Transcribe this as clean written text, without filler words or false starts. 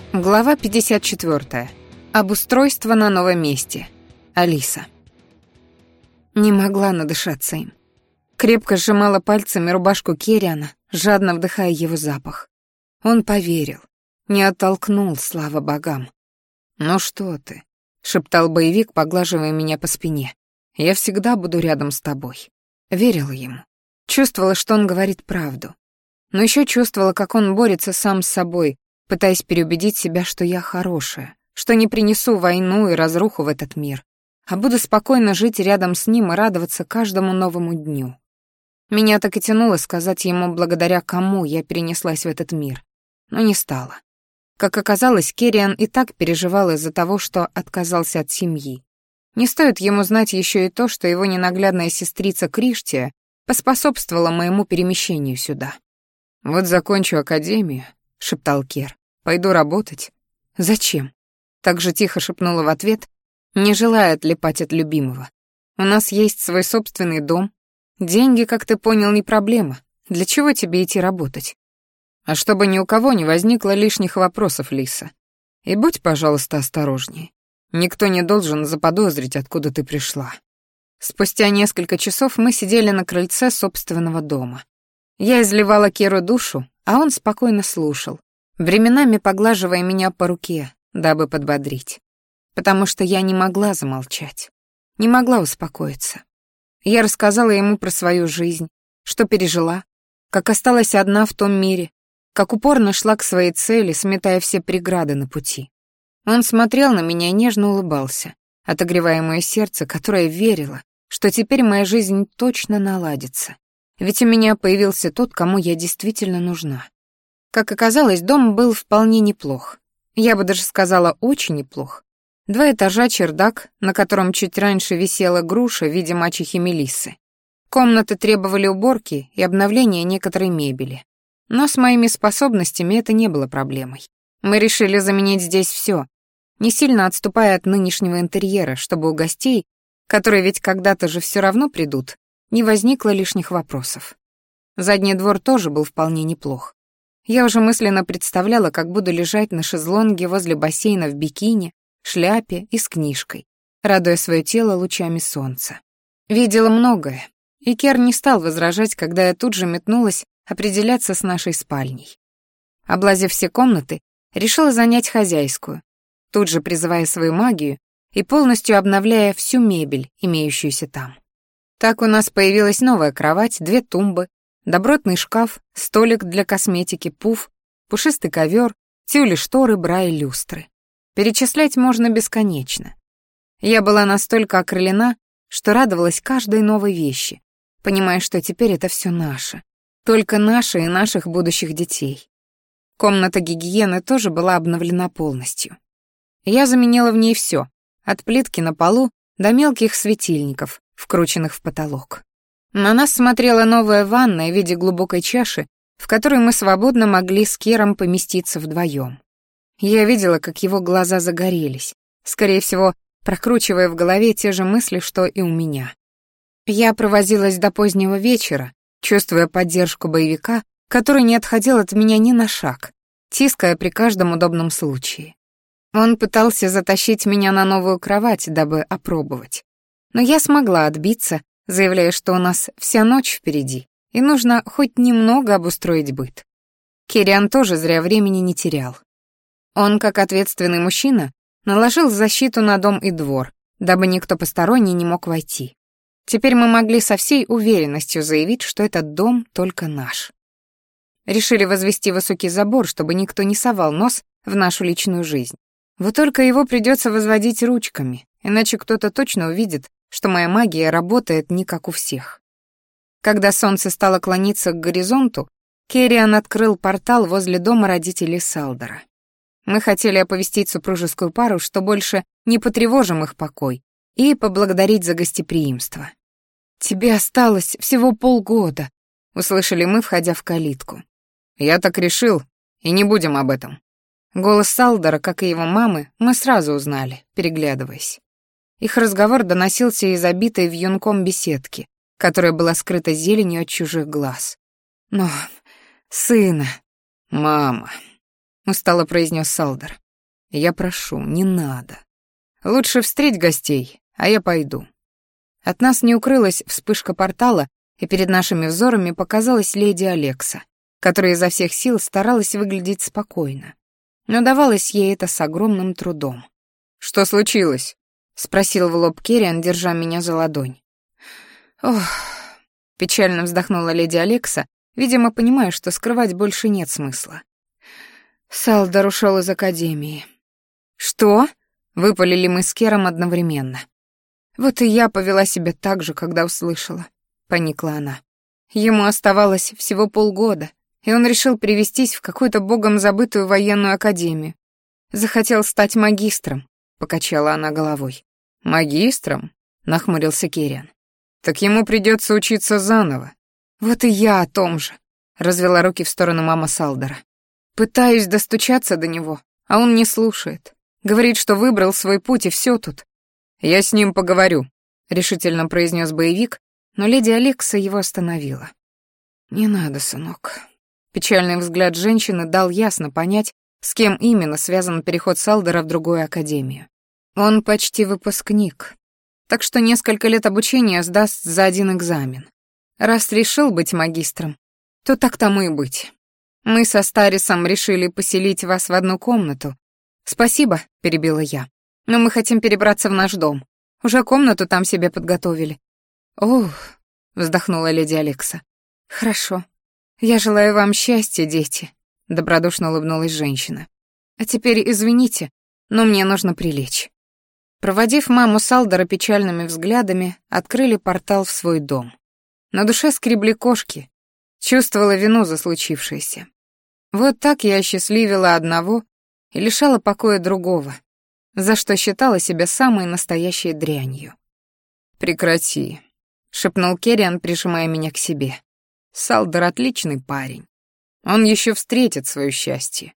Глава 54. Обустройство на новом месте. Алиса. Не могла надышаться им. Крепко сжимала пальцами рубашку Керриана, жадно вдыхая его запах. Он поверил. Не оттолкнул, слава богам. «Ну что ты?» — шептал боевик, поглаживая меня по спине. «Я всегда буду рядом с тобой». Верила ему. Чувствовала, что он говорит правду. Но еще чувствовала, как он борется сам с собой, пытаясь переубедить себя, что я хорошая, что не принесу войну и разруху в этот мир, а буду спокойно жить рядом с ним и радоваться каждому новому дню. Меня так и тянуло сказать ему, благодаря кому я перенеслась в этот мир, но не стала. Как оказалось, Керриан и так переживал из-за того, что отказался от семьи. Не стоит ему знать еще и то, что его ненаглядная сестрица Криштия поспособствовала моему перемещению сюда. «Вот закончу академию», — шептал Кер. «Пойду работать». «Зачем?» — так же тихо шепнула в ответ, не желая отлипать от любимого. «У нас есть свой собственный дом. Деньги, как ты понял, не проблема. Для чего тебе идти работать?» «А чтобы ни у кого не возникло лишних вопросов, Лиса. И будь, пожалуйста, осторожнее. Никто не должен заподозрить, откуда ты пришла». Спустя несколько часов мы сидели на крыльце собственного дома. Я изливала Керу душу, а он спокойно слушал, временами поглаживая меня по руке, дабы подбодрить. Потому что я не могла замолчать, не могла успокоиться. Я рассказала ему про свою жизнь, что пережила, как осталась одна в том мире, как упорно шла к своей цели, сметая все преграды на пути. Он смотрел на меня и нежно улыбался, отогревая мое сердце, которое верило, что теперь моя жизнь точно наладится. Ведь у меня появился тот, кому я действительно нужна. Как оказалось, дом был вполне неплох. Я бы даже сказала, очень неплох. 2 этажа, чердак, на котором чуть раньше висела груша в виде мачехи Мелиссы. Комнаты требовали уборки и обновления некоторой мебели. Но с моими способностями это не было проблемой. Мы решили заменить здесь все, не сильно отступая от нынешнего интерьера, чтобы у гостей, которые ведь когда-то же все равно придут, не возникло лишних вопросов. Задний двор тоже был вполне неплох. Я уже мысленно представляла, как буду лежать на шезлонге возле бассейна в бикини, шляпе и с книжкой, радуя свое тело лучами солнца. Видела многое, и Кер не стал возражать, когда я тут же метнулась определяться с нашей спальней. Облазив все комнаты, решила занять хозяйскую, тут же призывая свою магию и полностью обновляя всю мебель, имеющуюся там. Так у нас появилась новая кровать, 2 тумбы, добротный шкаф, столик для косметики, пуф, пушистый ковер, тюли, шторы, бра и люстры. Перечислять можно бесконечно. Я была настолько окрылена, что радовалась каждой новой вещи, понимая, что теперь это все наше, только наше и наших будущих детей. Комната гигиены тоже была обновлена полностью. Я заменила в ней все, от плитки на полу до мелких светильников, вкрученных в потолок. На нас смотрела новая ванная в виде глубокой чаши, в которой мы свободно могли с Кером поместиться вдвоем. Я видела, как его глаза загорелись, скорее всего, прокручивая в голове те же мысли, что и у меня. Я провозилась до позднего вечера, чувствуя поддержку боевика, который не отходил от меня ни на шаг, тиская при каждом удобном случае. Он пытался затащить меня на новую кровать, дабы опробовать. Но я смогла отбиться, заявляя, что у нас вся ночь впереди, и нужно хоть немного обустроить быт. Керриан тоже зря времени не терял. Он, как ответственный мужчина, наложил защиту на дом и двор, дабы никто посторонний не мог войти. Теперь мы могли со всей уверенностью заявить, что этот дом только наш. Решили возвести высокий забор, чтобы никто не совал нос в нашу личную жизнь. Вот только его придется возводить ручками, иначе кто-то точно увидит, что моя магия работает не как у всех. Когда солнце стало клониться к горизонту, Керриан открыл портал возле дома родителей Салдора. Мы хотели оповестить супружескую пару, что больше не потревожим их покой, и поблагодарить за гостеприимство. «Тебе осталось всего полгода», — услышали мы, входя в калитку. «Я так решил, и не будем об этом». Голос Салдора, как и его мамы, мы сразу узнали, переглядываясь. Их разговор доносился из обитой вьюнком беседки, которая была скрыта зеленью от чужих глаз. «Но... сына...» «Мама...» — устало произнес Салдер. «Я прошу, не надо. Лучше встреть гостей, а я пойду». От нас не укрылась вспышка портала, и перед нашими взорами показалась леди Алекса, которая изо всех сил старалась выглядеть спокойно. Но давалось ей это с огромным трудом. «Что случилось?» — спросил в лоб Керриан, держа меня за ладонь. «Ох...» — печально вздохнула леди Алекса, видимо, понимая, что скрывать больше нет смысла. Салдер ушел из академии. «Что?» — выпалили мы с Кером одновременно. «Вот и я повела себя так же, когда услышала», — поникла она. «Ему оставалось всего полгода, и он решил перевестись в какую-то богом забытую военную академию. Захотел стать магистром», — покачала она головой. «Магистром?» — нахмурился Керриан. «Так ему придется учиться заново». «Вот и я о том же», — развела руки в сторону мама Салдера. «Пытаюсь достучаться до него, а он не слушает. Говорит, что выбрал свой путь, и все тут». «Я с ним поговорю», — решительно произнес боевик, но леди Алекса его остановила. «Не надо, сынок». Печальный взгляд женщины дал ясно понять, с кем именно связан переход Салдера в другую академию. Он почти выпускник, так что несколько лет обучения сдаст за один экзамен. Раз решил быть магистром, то так тому и быть. Мы со Старисом решили поселить вас в одну комнату. «Спасибо», — перебила я, — «но мы хотим перебраться в наш дом. Уже комнату там себе подготовили». «Ох», — вздохнула леди Алекса. «Хорошо. Я желаю вам счастья, дети», — добродушно улыбнулась женщина. «А теперь извините, но мне нужно прилечь». Проводив маму Салдера печальными взглядами, открыли портал в свой дом. На душе скребли кошки, чувствовала вину за случившееся. Вот так я осчастливила одного и лишала покоя другого, за что считала себя самой настоящей дрянью. «Прекрати», — шепнул Керриан, прижимая меня к себе. «Салдер отличный парень. Он еще встретит свое счастье».